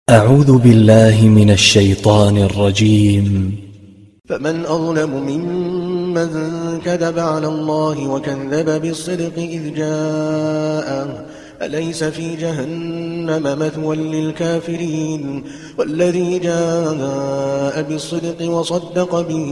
أعوذ بالله من الشيطان الرجيم. فمن أظلم ممن كذب على الله وكذب بالصدق إذ جاءه أليس في جهنم مثوى للكافرين والذي جاء بالصدق وصدق به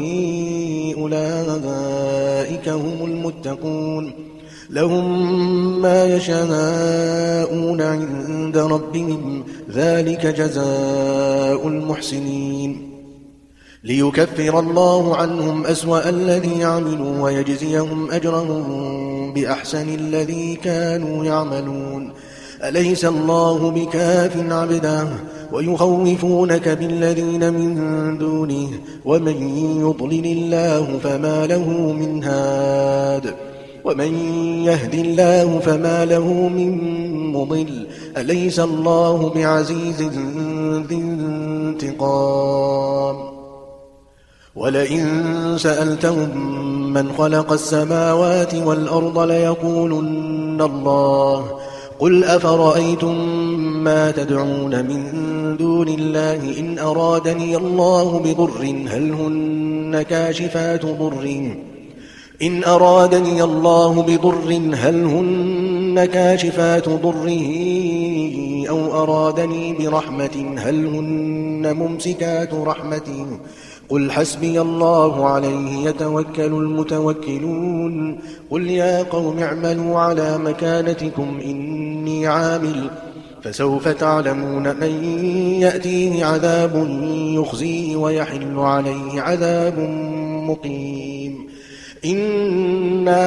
أولئك هم المتقون لهم ما يشاءون عند ربهم ذلك جزاء المحسنين ليكفر الله عنهم أسوأ الذي عملوا ويجزيهم أجرهم بأحسن الذي كانوا يعملون أليس الله بكاف عبده ويخوفونك بالذين من دونه ومن يضلل الله فما له من هاد ومن يهد الله فما له من مضل أليس الله بعزيز ذي انتقام ولئن سألتهم من خلق السماوات والأرض ليقولن الله قل أفرأيتم ما تدعون من دون الله إن أرادني الله بضر هل هن كاشفات ضره أو أرادني برحمة هل هن ممسكات رحمته قل حسبي الله عليه يتوكل المتوكلون قل يا قوم اعملوا على مكانتكم إني عامل فسوف تعلمون من يأتيه عذاب يخزيه ويحل عليه عذاب مقيم إنا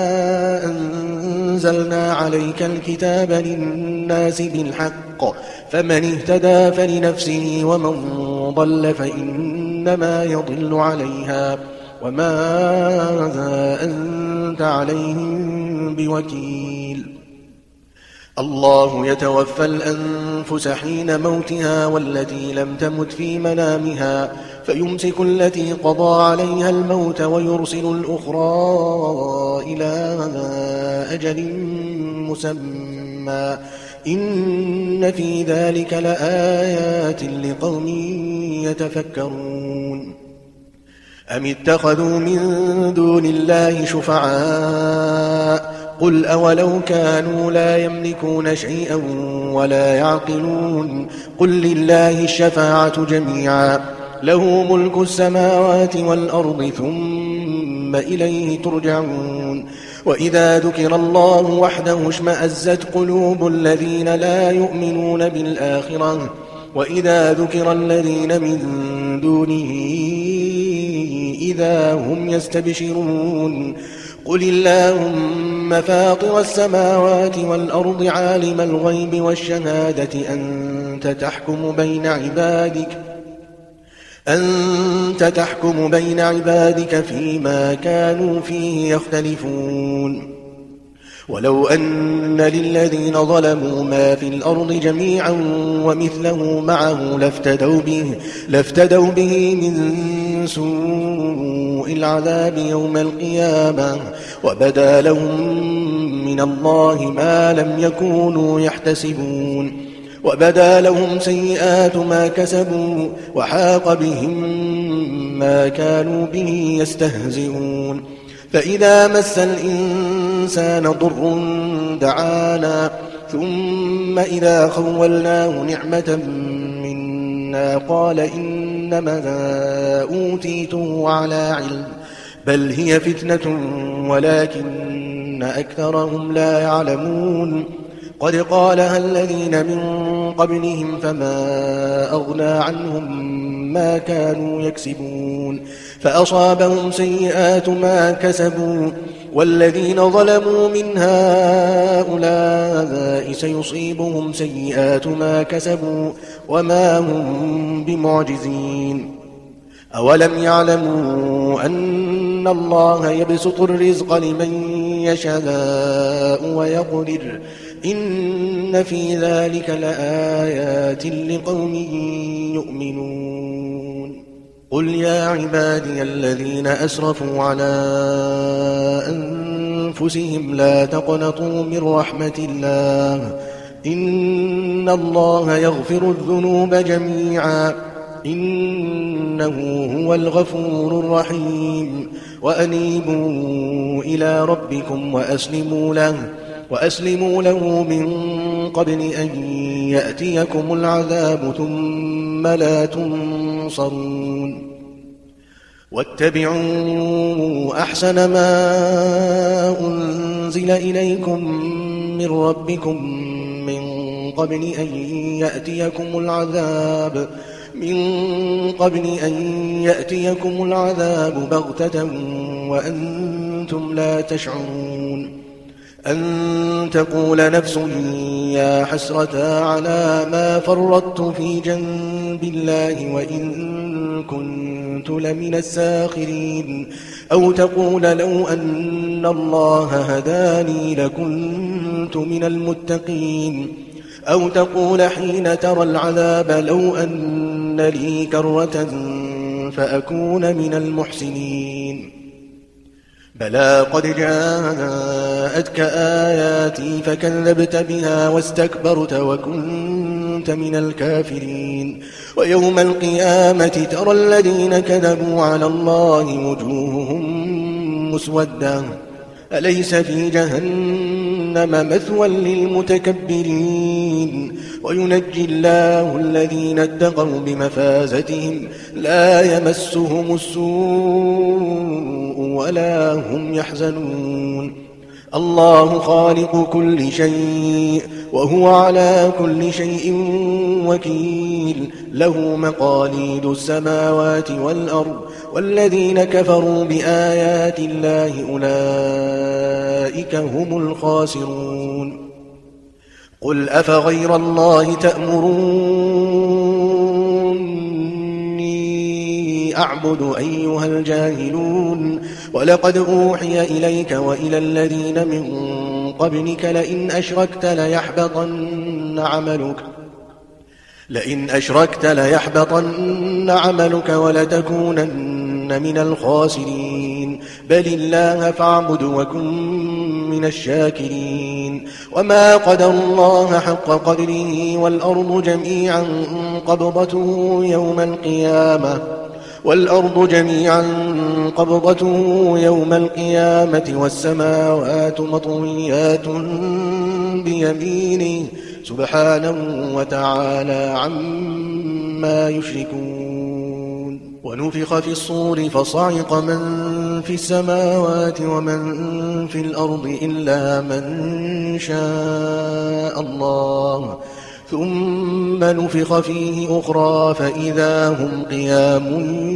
أنزلنا عليك الكتاب للناس بالحق فمن اهتدى فلنفسه ومن ضل فإنما يضل عليها وما أنت عليهم بوكيل الله يتوفى الأنفس حين موتها والتي لم تمت في منامها فيمسك التي قضى عليها الموت ويرسل الأخرى إلى أجل مسمى إن في ذلك لآيات لقوم يتفكرون أم اتخذوا من دون الله شفعاء قل أولو كانوا لا يملكون شيئا ولا يعقلون قل لله الشفاعة جميعا له ملك السماوات والأرض ثم إليه ترجعون وإذا ذكر الله وحده اشمأزت قلوب الذين لا يؤمنون بالآخرة وإذا ذكر الذين من دونه إذا هم يستبشرون قل اللهم فاطر السماوات والأرض عالم الغيب والشهادة أنت تحكم بين عبادك فيما كانوا فيه يختلفون ولو أن للذين ظلموا ما في الأرض جميعا ومثله معه لافتدوا به من سوء العذاب يوم القيامة وبدا لهم من الله ما لم يكونوا يحتسبون وبدا لهم سيئات ما كسبوا وحاق بهم ما كانوا به يستهزئون فإذا مس الإنسان ضر دعانا ثم إذا خولناه نعمة منا قال إنما أوتيته على علم بل هي فتنة ولكن أكثرهم لا يعلمون قد قالها الذين من قبلهم فما أغنى عنهم ما كانوا يكسبون فأصابهم سيئات ما كسبوا والذين ظلموا من هؤلاء سيصيبهم سيئات ما كسبوا وما هم بمعجزين أولم يعلموا أن الله يبسط الرزق لمن يشاء ويقدر إن في ذلك لآيات لقوم يؤمنون قل يا عبادي الذين أسرفوا على أنفسهم لا تقنطوا من رحمة الله إن الله يغفر الذنوب جميعا إنه هو الغفور الرحيم وأنيبوا إلى ربكم وأسلموا له من قبل أن يأتيكم العذاب ثم لا تنصرون واتبعوا أحسن ما أنزل إليكم من ربكم من قبل أن يأتيكم العذاب بغتة وأنتم لا تشعرون أن تقول نفس يا حسرة على ما فرطت في جنب الله وإن كنت لمن الساخرين أو تقول لو أن الله هداني لكنت من المتقين أو تقول حين ترى العذاب لو أن لي كرة فأكون من المحسنين بلى قد جاءتك آياتي فكذبت بها واستكبرت وكنت من الكافرين ويوم القيامة ترى الذين كذبوا على الله وجوههم مسودة أليس في جهنم مثوى للمتكبرين وينجي الله الذين اتقوا بمفازتهم لا يمسهم السوء ولا هم يحزنون الله خالق كل شيء وهو على كل شيء وكيل له مقاليد السماوات والأرض والذين كفروا بآيات الله أولئك هم الخاسرون قل أفغير الله تأمروني أعبد أيها الجاهلون ولقد أوحي إليك وإلى الذين من قبلك لئن أشركت ليحبطن عملك ولتكونن من الخاسرين بل الله فاعبد وكن من الشاكرين وما قدر الله حق قدره والأرض جميعا قبضته يوم القيامة والسماوات مطويات بيمينه سبحانه وتعالى عما يشركون ونفخ في الصور فصعق من في السماوات ومن في الأرض إلا من شاء الله ثم نفخ فيه أخرى فإذا هم قيام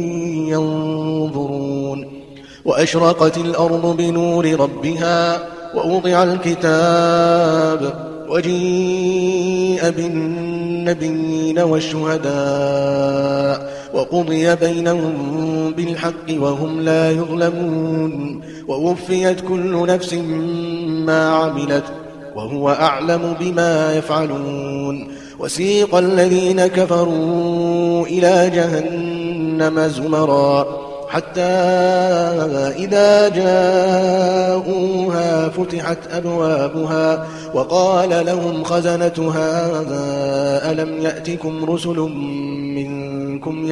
ينظرون وأشرقت الأرض بنور ربها ووضع الكتاب وجيء بالنبيين والشهداء وقضي بينهم بالحق وهم لا يظلمون ووفيت كل نفس ما عملت وهو أعلم بما يفعلون وسيق الذين كفروا إلى جهنم زمرا حتى إذا جاءوها فتحت أبوابها وقال لهم خزنتها ألم يأتكم رسل منكم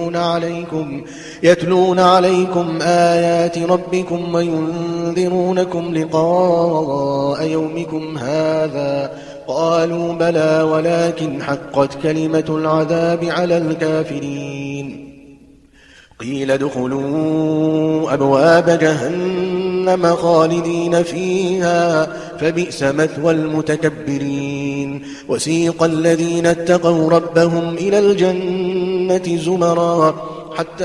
يتلون عليكم آيات ربكم وينذرونكم لقاء يومكم هذا قالوا بلى ولكن حقت كلمة العذاب على الكافرين قيل ادخلوا أبواب جهنم خالدين فيها فبئس مثوى المتكبرين وسيق الذين اتقوا ربهم إلى الجنة زمرا حتى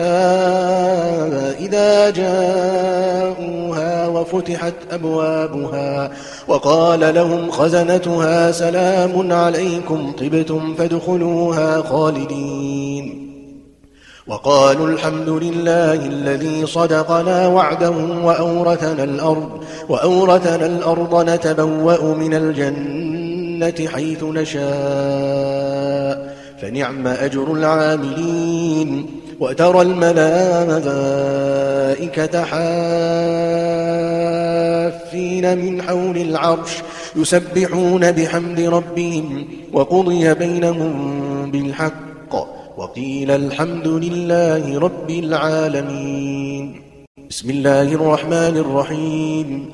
إذا جاءوها وفتحت أبوابها وقال لهم خزنتها سلام عليكم طبتم فادخلوها خالدين وقالوا الحمد لله الذي صدقنا وعده وأورثنا الأرض نتبوأ من الجنة حيث نشاء فنعم أجر العاملين وترى الملائكة حافين من حول العرش يسبحون بحمد ربهم وقضي بينهم بالحق وقيل الحمد لله رب العالمين. بسم الله الرحمن الرحيم.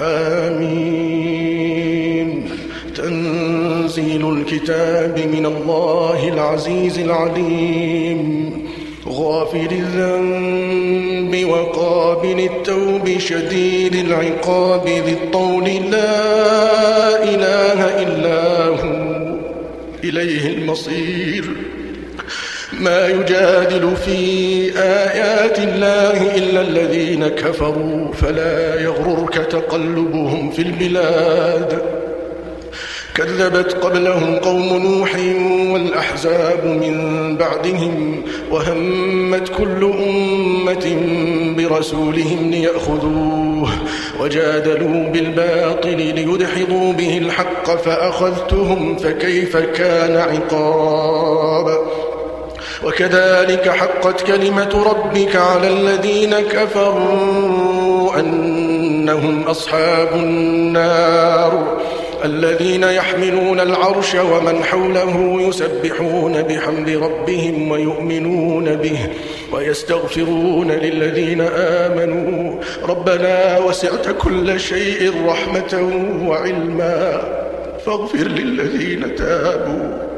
حميم. تنزيل الكتاب من الله العزيز العليم غافر الذنب وقابل التوب شديد العقاب ذي الطول لا إله إلا هو إليه المصير. ما يجادل في آيات الله إلا الذين كفروا فلا يغررك تقلبهم في البلاد. كذبت قبلهم قوم نوح والأحزاب من بعدهم وهمت كل أمة برسولهم ليأخذوه وجادلوا بالباطل ليدحضوا به الحق فأخذتهم فكيف كان عقاب. وكذلك حقت كلمة ربك على الذين كفروا أنهم أصحاب النار الذين يحملون العرش ومن حوله يسبحون بحمد ربهم ويؤمنون به ويستغفرون للذين آمنوا ربنا وسعت كل شيء رحمة وعلما فاغفر للذين تابوا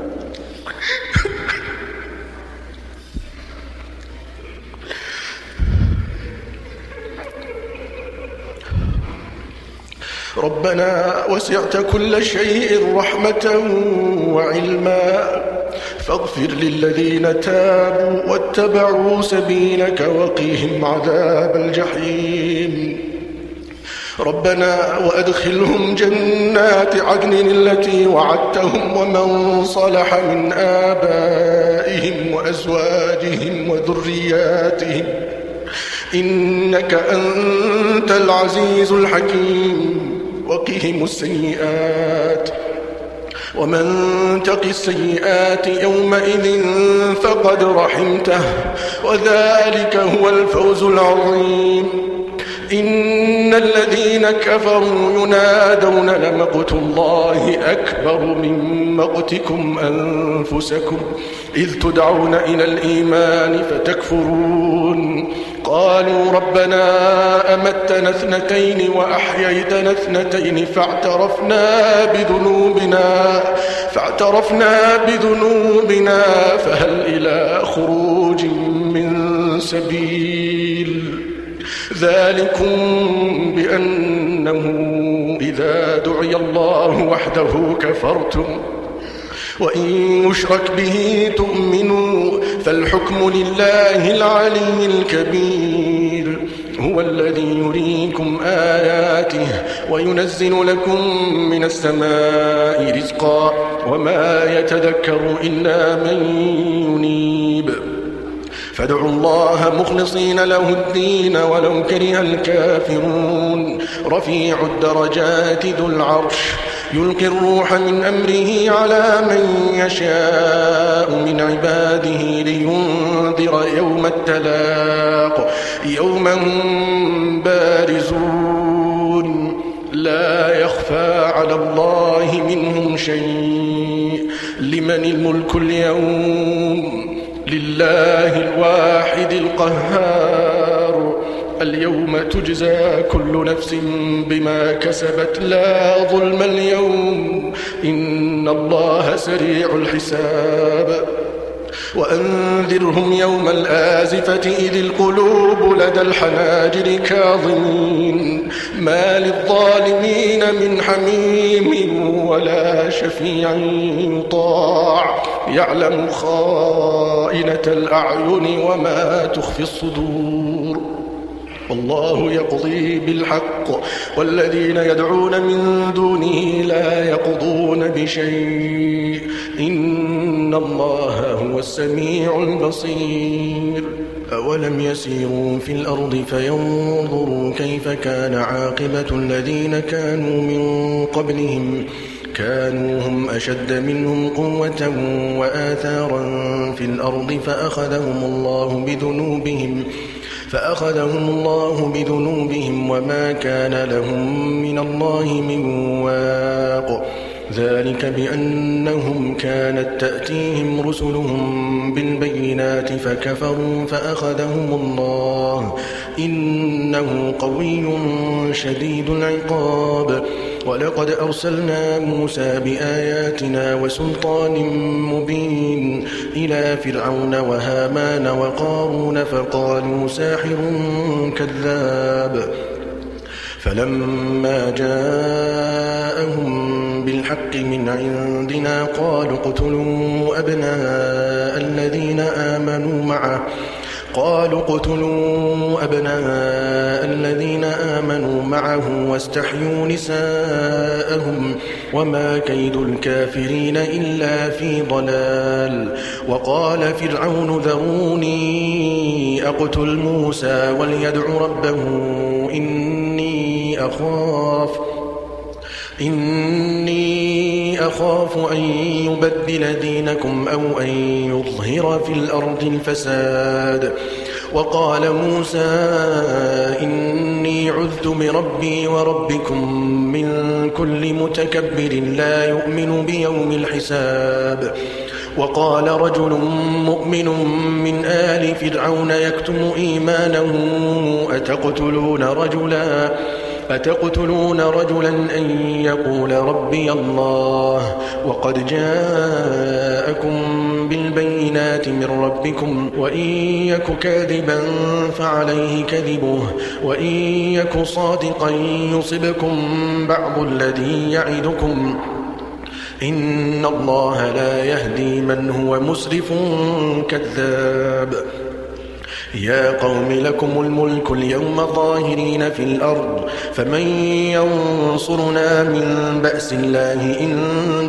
ربنا وسعت كل شيء رحمة وعلما فاغفر للذين تابوا واتبعوا سبيلك وقهم عذاب الجحيم. ربنا وأدخلهم جنات عدن التي وعدتهم ومن صلح من آبائهم وأزواجهم وذرياتهم إنك أنت العزيز الحكيم. وقهم السيئات ومن تق السيئات يومئذ فقد رحمته وذلك هو الفوز العظيم. إن الذين كفروا ينادون لمقت الله أكبر من مقتكم أنفسكم إذ تدعون إلى الإيمان فتكفرون. قالوا ربنا أمتنا اثنتين وأحييتنا اثنتين فاعترفنا بذنوبنا فهل إلى خروج من سبيل. ذلكم بأنه إذا دعي الله وحده كفرتم وإن يشرك به تؤمنوا فالحكم لله العلي الكبير. هو الذي يريكم آياته وينزل لكم من السماء رزقا وما يتذكر إلا من ينيب. فادعوا الله مخلصين له الدين ولو كره الكافرون. رفيع الدرجات ذو العرش يلقي الروح من أمره على من يشاء من عباده لينذر يوم التلاق يوم هم بارزون لا يخفى على الله منهم شيء. لمن الملك اليوم؟ لله الواحد القهار. اليوم تجزى كل نفس بما كسبت لا ظلم اليوم إن الله سريع الحساب. وأنذرهم يوم الآزفة إذ القلوب لدى الحناجر كاظمين ما للظالمين من حميم ولا شفيع يطاع يعلم خائنة الأعين وما تخفي الصدور. والله يقضي بالحق والذين يدعون من دونه لا يقضون بشيء إن الله هو السميع البصير. أولم يسيروا في الأرض فينظروا كيف كان عاقبة الذين كانوا من قبلهم كانوا هم أشد منهم قوة فأخذهم الله بذنوبهم وما كان لهم من الله من واق. ذلك بأنهم كانت تأتيهم رسلهم بالبينات فكفروا فأخذهم الله إنه قوي شديد العقاب. ولقد أرسلنا موسى بآياتنا وسلطان مبين إلى فرعون وهامان وقارون فقالوا ساحر كذاب. فلما جاءهم بالحق من عندنا قالوا اقتلوا أبناء الذين آمنوا معه واستحيوا نساءهم وما كيد الكافرين إلا في ضلال. وقال فرعون ذروني أقتل موسى وليدع ربه إني أخاف أن يبدل دينكم أو أن يظهر في الأرض الفساد. وقال موسى إني عذت بربي وربكم من كل متكبر لا يؤمن بيوم الحساب. وقال رجل مؤمن من آل فرعون يكتم إيمانه أتقتلون رجلا أن يقول ربي الله وقد جاءكم بالبينات من ربكم وإن يك كاذبا فعليه كذبه وإن يك صادقا يصبكم بعض الذي يعدكم إن الله لا يهدي من هو مسرف كذاب. يا قوم لكم الملك اليوم ظاهرين في الأرض فمن ينصرنا من بأس الله إن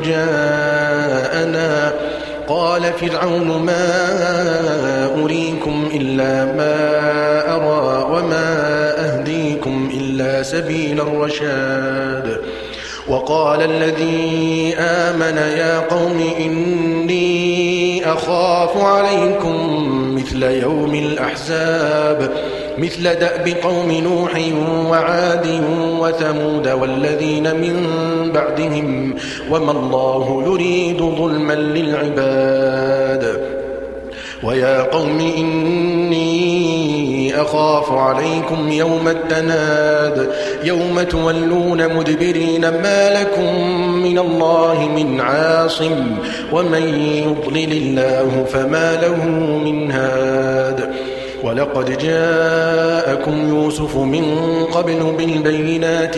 جاءنا. قال فرعون ما أريكم إلا ما أرى وما أهديكم إلا سبيل الرشاد. وقال الذي آمن يا قوم إني أخاف عليكم مثل يوم الأحزاب مثل دأب قوم نوح وعاد وثمود والذين من بعدهم وما الله يريد ظلما للعباد. ويا قوم إني أخاف عليكم يوم التناد يوم تولون مدبرين ما لكم من الله من عاصم ومن يضلل الله فما له من هاد. ولقد جاءكم يوسف من قبل بالبينات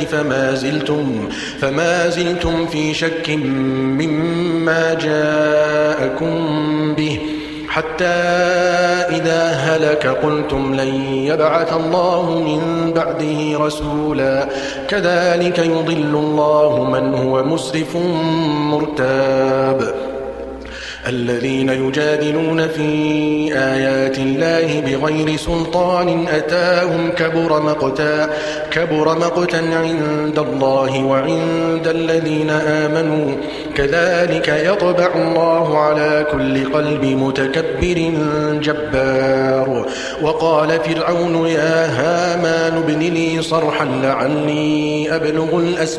فما زلتم في شك مما جاءكم به حتى إذا هلك قلتم لن يبعث الله من بعده رسولا كذلك يضل الله من هو مسرف مرتاب. الذين يجادلون في آيات الله بغير سلطان أتاهم كبر مقتا عند الله وعند الذين آمنوا كذلك يطبع الله على كل قلب متكبر جبار. وقال فرعون يا هامان ابن لي صرحا لعلي أبلغ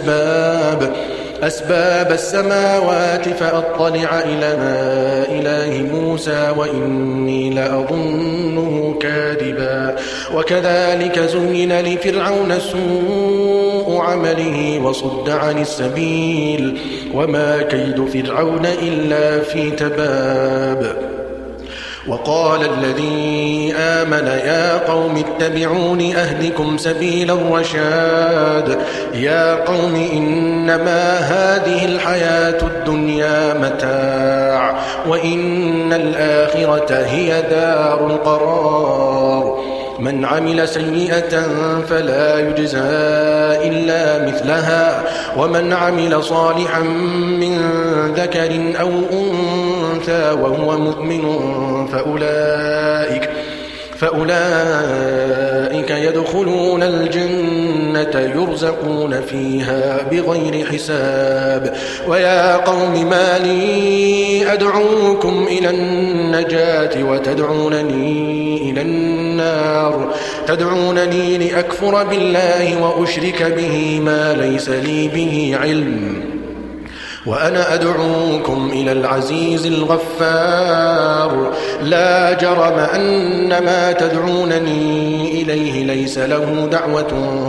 أسباب السماوات فأطلع إلى إله موسى وإني لأظنه كاذبا. وكذلك زين لفرعون سوء عمله وصد عن السبيل وما كيد فرعون إلا في تباب. وقال الذي آمن يا قوم اتبعون أهدكم سبيل الرشاد. يا قوم إنما هذه الحياة الدنيا متاع وإن الآخرة هي دار القرار. من عمل سيئة فلا يجزى إلا مثلها ومن عمل صالحا من ذكر أو أنثى وهو مؤمن فأولئك يدخلون الجنة يرزقون فيها بغير حساب. ويا قوم ما لي أدعوكم إلى النجاة وتدعونني إلى النار، تدعونني لأكفر بالله وأشرك به ما ليس لي به علم، وأنا أدعوكم إلى العزيز الغفار. لا جرم أن ما تدعونني إليه ليس له دعوة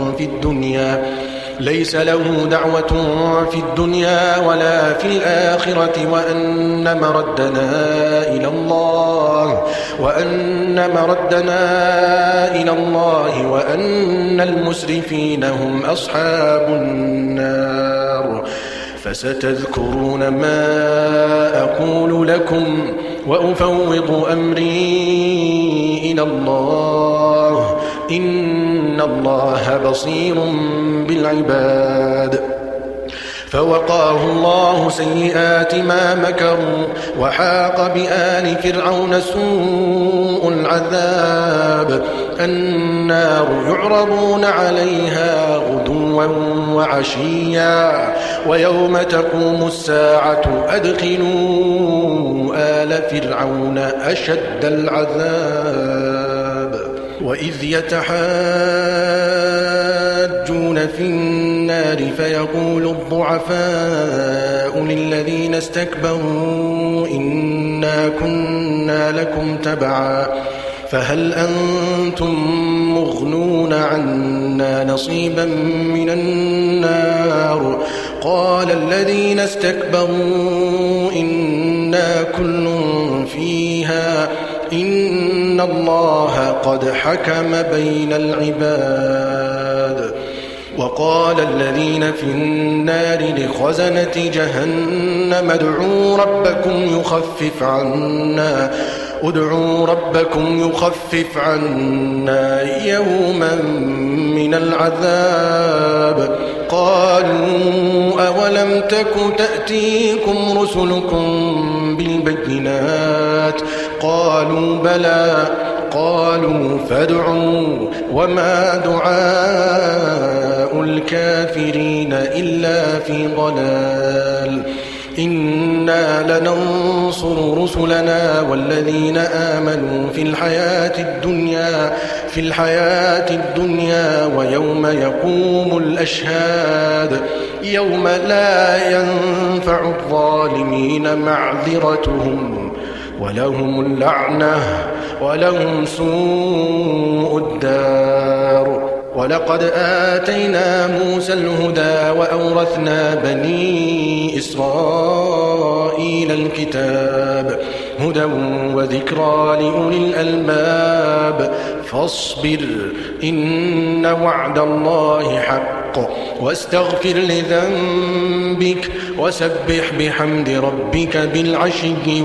في الدنيا ولا في الآخرة، وأن مردنا إلى الله وأن المسرفين هم أصحاب النار. فستذكرون ما أقول لكم وأفوض أمري إلى الله، إن الله بصير بالعباد. فوقاه الله سيئات ما مكروا، وحاق بآل فرعون سوء العذاب. النار يعرضون عليها غدوا وعشيا، ويوم تقوم الساعة أدخلوا آل فرعون أشد العذاب. وإذ يتحاجون في النار فيقول الضعفاء للذين استكبروا إنا كنا لكم تبعا فهل أنتم مغنون عنا نصيبا من النار؟ قال الذين استكبروا إنا كل فيها إن الله قد حكم بين العباد. وقال الذين في النار لخزنة جهنم ادعوا ربكم يخفف عنا يوما من العذاب. قالوا أولم تك تأتيكم رسلكم بالبينات؟ قالوا بلى. قالوا فادعوا وما دعاء الكافرين إلا في ضلال. إنا لننصر رسلنا والذين آمنوا في الحياة الدنيا ويوم يقوم الأشهاد، يوم لا ينفع الظالمين معذرتهم ولهم اللعنة ولهم سوء الدار. ولقد آتينا موسى الهدى وأورثنا بني إسرائيل الكتاب هدى وذكرى لأولي الألباب. فاصبر إن وعد الله حق واستغفر لذنبك وسبح بحمد ربك بالعشي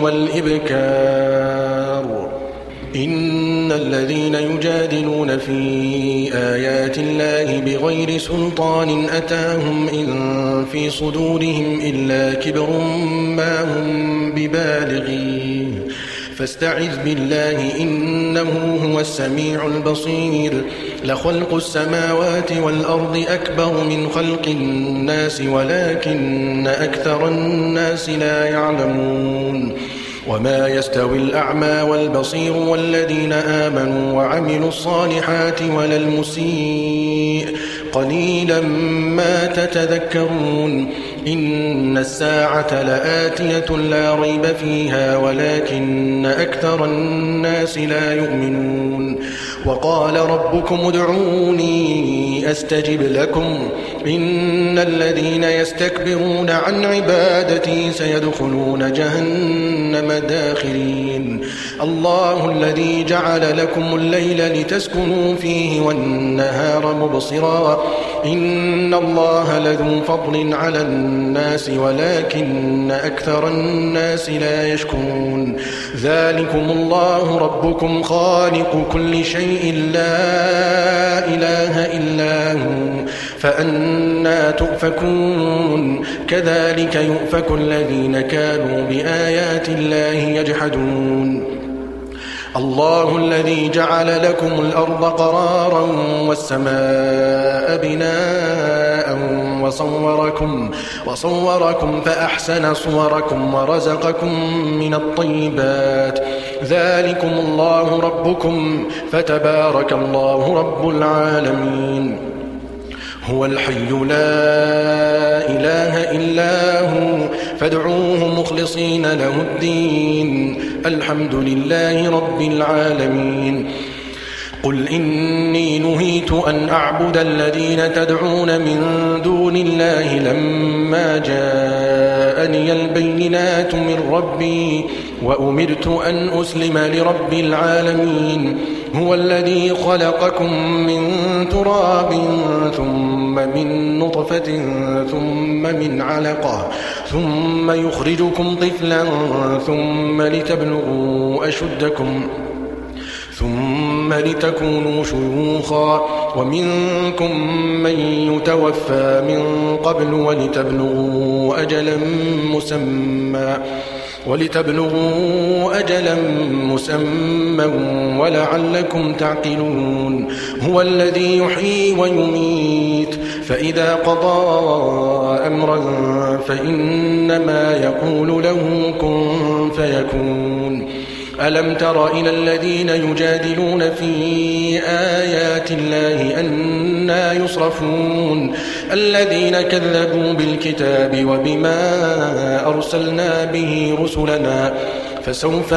والإبكار. إن الذين يجادلون في آيات الله بغير سلطان أتاهم إن في صدورهم إلا كبر ما هم ببالغيه فاستعذ بالله إنه هو السميع البصير. لخلق السماوات والأرض أكبر من خلق الناس ولكن أكثر الناس لا يعلمون. وما يستوي الأعمى والبصير والذين آمنوا وعملوا الصالحات ولا المسيء قليلا ما تتذكرون. إن الساعة لآتية لا ريب فيها ولكن أكثر الناس لا يؤمنون. وقال ربكم ادعوني أستجب لكم إن الذين يستكبرون عن عبادتي سيدخلون جهنم داخرين. الله الذي جعل لكم الليل لتسكنوا فيه والنهار مبصرا إن الله لذو فضل على الناس ولكن أكثر الناس لا يشكرون. ذلكم الله ربكم خالق كل شيء لا إله إلا هو فأنى تؤفكون. كذلك يؤفك الذين كانوا بآيات الله يجحدون. الله الذي جعل لكم الأرض قرارا والسماء بناء وصوركم فأحسن صوركم ورزقكم من الطيبات ذلكم الله ربكم فتبارك الله رب العالمين هو الحي لا إله إلا هو فادعوه مخلصين له الدين الحمد لله رب العالمين قل إني نهيت أن أعبد الذين تدعون من دون الله لما جاءني البينات من ربي وأمرت أن أسلم لرب العالمين هو الذي خلقكم من تراب ثم من نطفة ثم من علقة ثم يخرجكم طفلا ثم لتبلغوا أشدكم ثم لتكونوا شيوخا ومنكم من يتوفى من قبل ولتبلغوا أجلا مسمى ولعلكم تعقلون هو الذي يحيي ويميت فإذا قضى أمرا فإنما يقول له كن فيكون ألم تر إلى الذين يجادلون في آيات الله أنى يصرفون الذين كذبوا بالكتاب وبما أرسلنا به رسلنا فسوف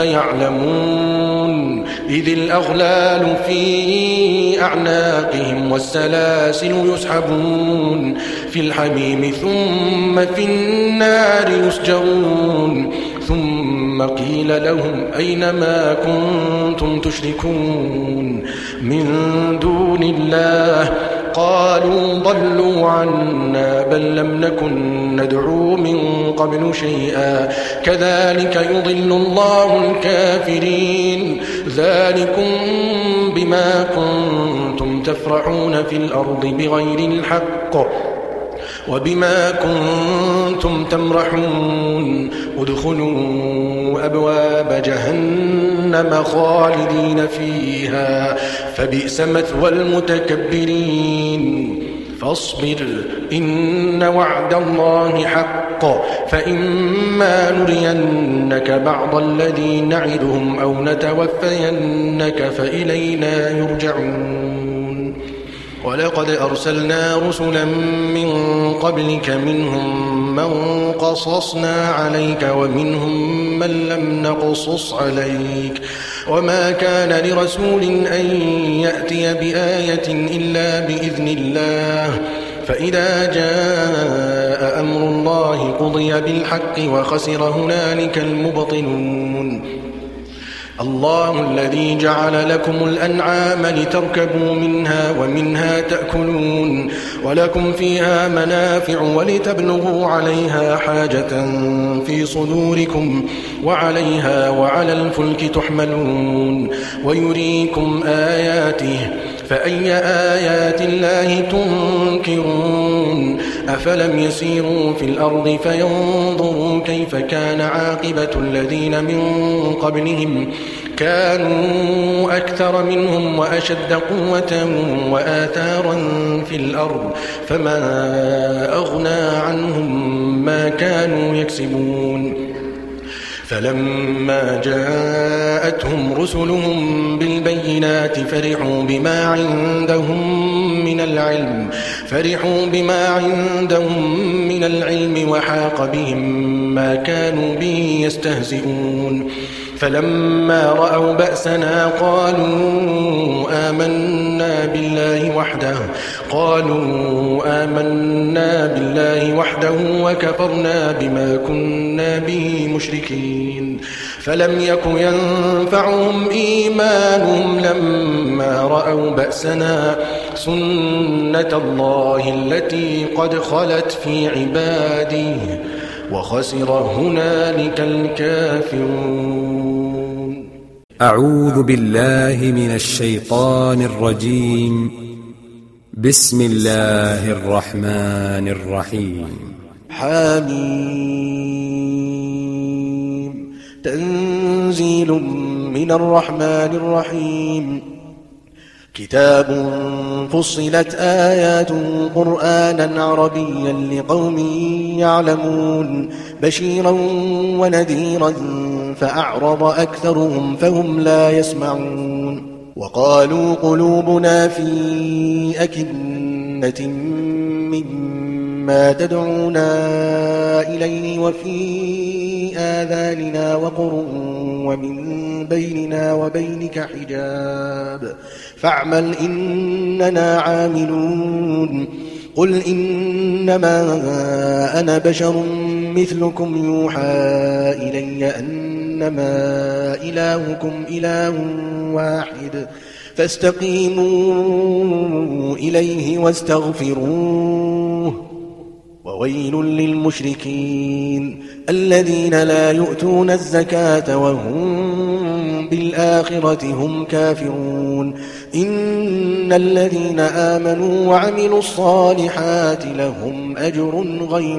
يعلمون إذ الأغلال في أعناقهم والسلاسل يسحبون في الحميم ثم في النار يسجرون ثم قيل لهم أين ما كنتم تشركون من دون الله قالوا ضلوا عنا بل لم نكن ندعو من قبل شيئا كذلك يضل الله الكافرين ذلكم بما كنتم تفرحون في الأرض بغير الحق وبما كنتم تمرحون ادخلوا أبواب جهنم خالدين فيها فبئس مثوى المتكبرين فاصبر إن وعد الله حق فإما نرينك بعض الذي نعدهم أو نتوفينك فإلينا يرجعون ولقد أرسلنا رسلا من قبلك منهم من قصصنا عليك ومنهم من لم نقصص عليك وما كان لرسول أن يأتي بآية إلا بإذن الله فإذا جاء أمر الله قضي بالحق وخسر هنالك المبطلون الله الذي جعل لكم الأنعام لتركبوا منها ومنها تأكلون ولكم فيها منافع ولتبلغوا عليها حاجة في صدوركم وعليها وعلى الفلك تحملون ويريكم آياته فأي آيات الله تنكرون أفلم يسيروا في الأرض فينظروا كيف كان عاقبة الذين من قبلهم كانوا أكثر منهم وأشد قوة وآثارا في الأرض فما أغنى عنهم ما كانوا يكسبون فلما جاءتهم رسلهم بالبينات فرحوا بما عندهم من العلم وحاق بهم ما كانوا به يستهزئون فلما رأوا بأسنا قالوا آمنا بالله وحده وكفرنا بما كنا به مشركين فلم يك ينفعهم إيمانهم لما رأوا بأسنا سنة الله التي قد خلت في عباده وخسر هنالك الكافرون. أعوذ بالله من الشيطان الرجيم. بسم الله الرحمن الرحيم. حميم. تنزيل من الرحمن الرحيم كتاب فصلت آياته قرآنا عربيا لقوم يعلمون بشيرا ونذيرا فأعرض أكثرهم فهم لا يسمعون وقالوا قلوبنا في أكنة مما تدعونا إليه وفي آذاننا وقر ومن بيننا وبينك حجاب فاعمل إننا عاملون قل إنما أنا بشر مثلكم يوحى إلي أنما إلهكم إله واحد فاستقيموا إليه واستغفروه وويل للمشركين الذين لا يؤتون الزكاة وهم بالآخرة هم كافرون إن الذين آمنوا وعملوا الصالحات لهم أجر غير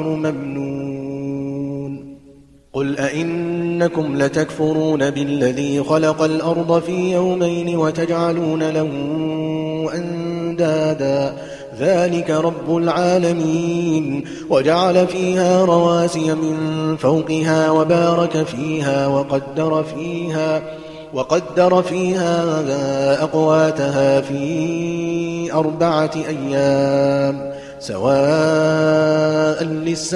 ممنون قل أئنكم لتكفرون بالذي خلق الأرض في يومين وتجعلون له أندادا ذلك رب العالمين وجعل فيها رواسي من فوقها وبارك فيها وقدر فيها أقواتها في 4 أيام سواء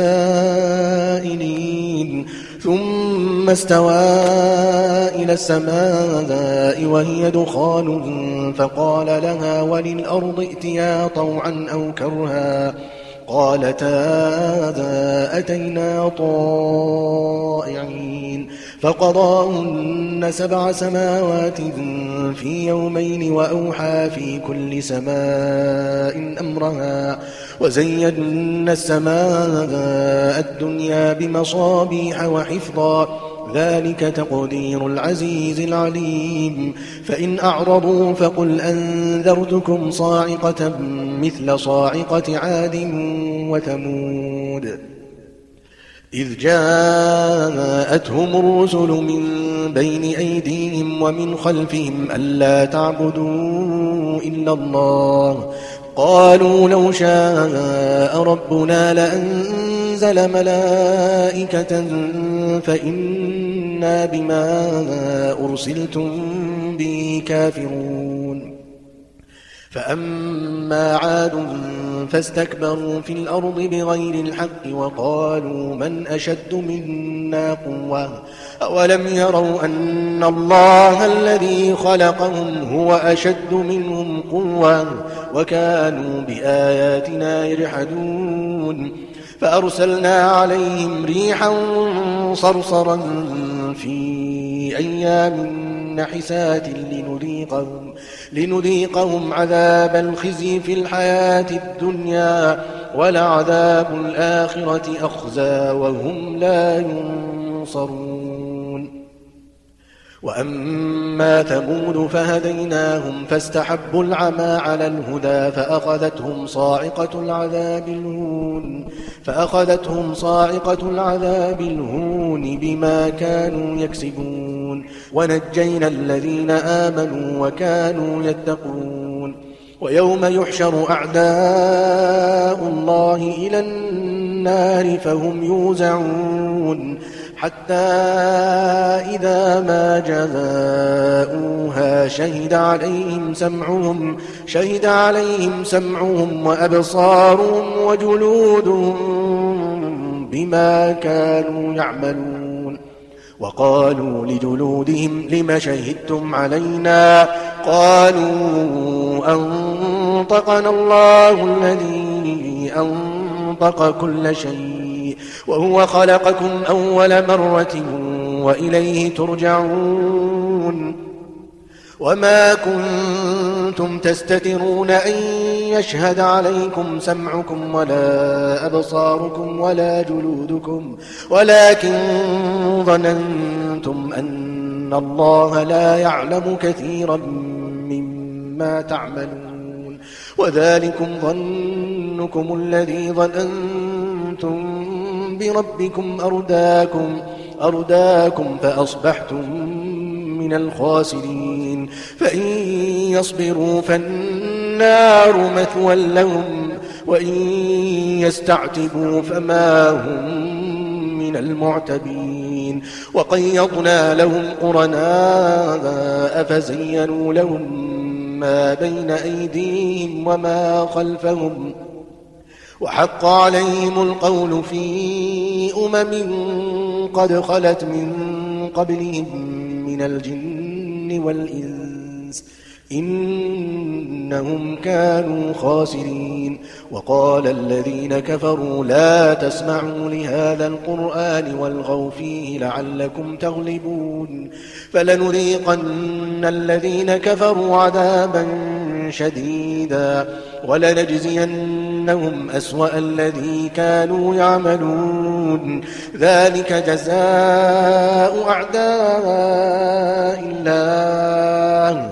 للسائلين ثم استوى إلى السماء وهي دخان فقال لها وللأرض ائتيا طوعا أو كرها قالتا أتينا طائعين فقضاهن 7 سماوات في يومين وأوحى في كل سماء أمرها وزينا السماء الدنيا بمصابيح وحفظا ذلك تقدير العزيز العليم فإن أعرضوا فقل أنذرتكم صاعقة مثل صاعقة عاد وثمود إذ جاءتهم الرسل من بين أيديهم ومن خلفهم ألا تعبدوا إلا الله قالوا لو شاء ربنا لأنزل ملائكة فإنا بما أرسلتم به كافرون فأما عاد فاستكبروا في الأرض بغير الحق وقالوا من أشد منا قوة أولم يروا أن الله الذي خلقهم هو أشد منهم قوة وكانوا بآياتنا يجحدون فأرسلنا عليهم ريحا صرصرا في أيام نحسات لنذيقهم عذاب الخزي في الحياة الدنيا ولعذاب الآخرة أخزى وهم لا ينصرون وأما ثمود فهديناهم فاستحبوا العمى على الهدى فأخذتهم صاعقة العذاب الهون بما كانوا يكسبون ونجينا الذين آمنوا وكانوا يتقون ويوم يحشر أعداء الله إلى النار فهم يوزعون حتى إذا ما جاءوها شهد عليهم سمعهم وأبصارهم وجلودهم بما كانوا يعملون وقالوا لجلودهم لم شهدتم علينا قالوا أنطقنا الله الذي أنطق كل شيء وهو خلقكم أول مرة وإليه ترجعون وما كنتم تستترون أن يشهد عليكم سمعكم ولا أبصاركم ولا جلودكم ولكن ظننتم أن الله لا يعلم كثيرا مما تعملون وذلكم ظنكم الذي ظننتم بربكم أرداكم فأصبحتم من الخاسرين فإن يصبروا فالنار مثوى لهم وإن يستعتبوا فما هم من المعتبين وقيضنا لهم قرناء فزينوا لهم ما بين أيديهم وما خلفهم وحق عليهم القول في قد خلت من قبلهم من الجن والإنس إنهم كانوا خاسرين وقال الذين كفروا لا تسمعوا لهذا القرآن والغوا فيه لعلكم تغلبون فلنذيقن الذين كفروا عذابا شديدا ولنجزينهم أسوأ الذي كانوا يعملون ذلك جزاء أعداء الله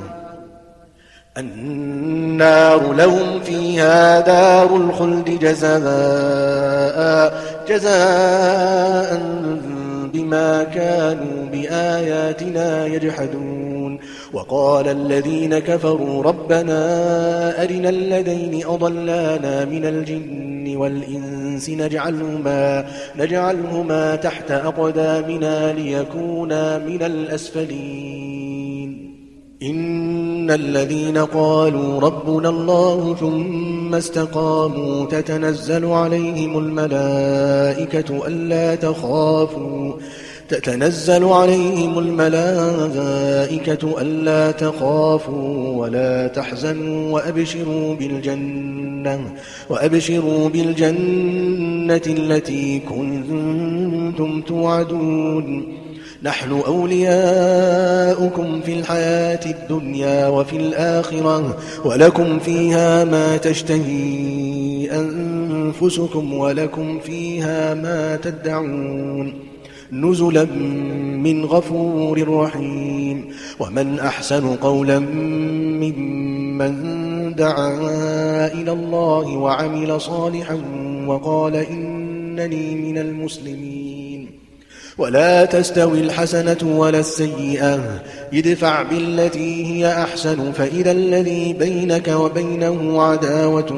النار لهم فيها دار الخلد جزاء بما كانوا بآياتنا يجحدون وقال الذين كفروا ربنا أرنا الذين أضلانا من الجن والإنس نجعلهما تحت أقدامنا ليكونا من الأسفلين إن الذين قالوا ربنا الله ثم استقاموا تتنزل عليهم الملائكة ألا تخافوا ولا تحزنوا وأبشروا بالجنة التي كنتم توعدون نحن أولياؤكم في الحياة الدنيا وفي الآخرة ولكم فيها ما تشتهي أنفسكم ولكم فيها ما تدعون نزلا من غفور رحيم ومن أحسن قولا ممن دعا إلى الله وعمل صالحا وقال إنني من المسلمين ولا تستوي الحسنة ولا السيئة ادفع بالتي هي أحسن فإذا الذي بينك وبينه عداوة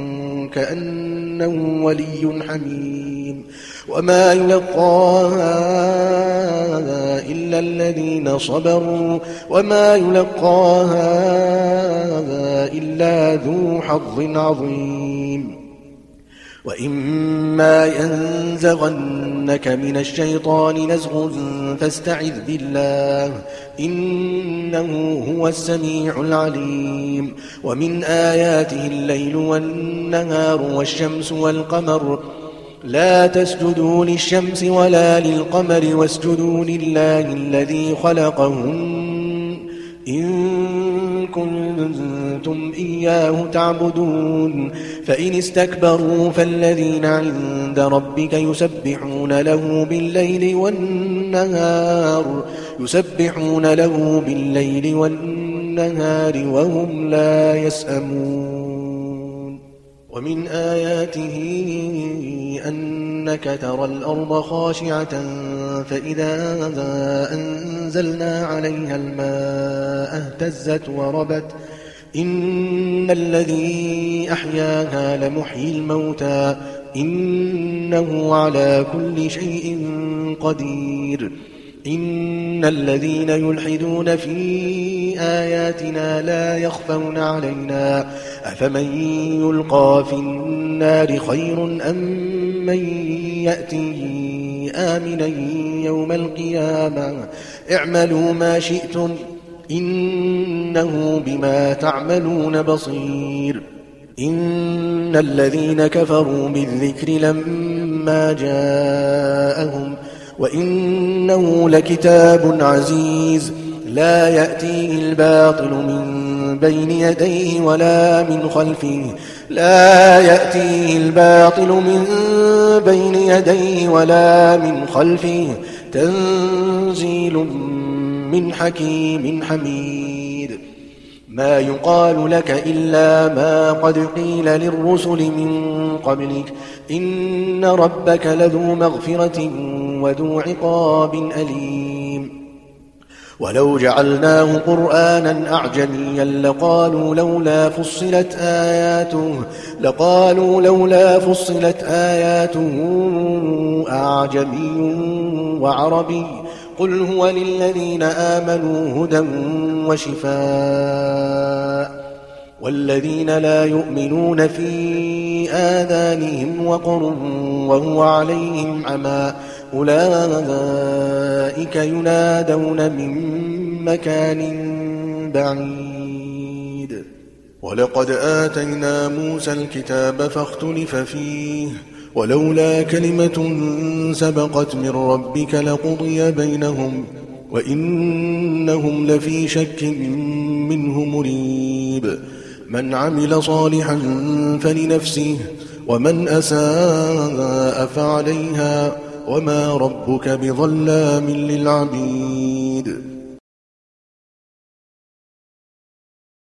كأنه ولي حميم وما يلقاها إلا الذين صبروا وما يلقاها إلا ذو حظ عظيم وإما ينزغنك من الشيطان نزغ فاستعذ بالله إنه هو السميع العليم ومن آياته الليل والنهار والشمس والقمر لا تسجدوا للشمس ولا للقمر واسجدوا لله الذي خلقهن إن كنتم إياه تعبدون فإن استكبروا فالذين عند ربك يسبحون له بالليل والنهار وهم لا يسأمون ومن آياته أنك ترى الأرض خاشعة فإذا أنزلنا عليها الماء اهتزت وربت إن الذي أحياها لمحيي الموتى إنه على كل شيء قدير إن الذين يلحدون في آياتنا لا يخفون علينا أفمن يلقى في النار خير أم من يأتي آمنا يوم القيامة اعملوا ما شئتم إنه بما تعملون بصير إن الذين كفروا بالذكر لما جاءهم وإنه لكتاب عزيز لا يأتيه الباطل من بين يديه ولا من خلفه تنزيل من حكيم حميد ما يقال لك إلا ما قد قيل للرسل من قبلك إن ربك لذو مغفرة وذو عقاب أليم ولو جعلناه قرآنا أعجميا لقالوا لولا فصلت آياته أعجمي وعربي قل هو للذين آمنوا هدى وشفاء والذين لا يؤمنون في آذانهم وقر وهو عليهم عمى أولئك ينادون من مكان بعيد ولقد آتينا موسى الكتاب فاختلف فيه ولولا كلمة سبقت من ربك لقضي بينهم وإنهم لفي شك منه مريب من عمل صالحا فلنفسه ومن أساء فعليها وما ربك بظلام للعبيد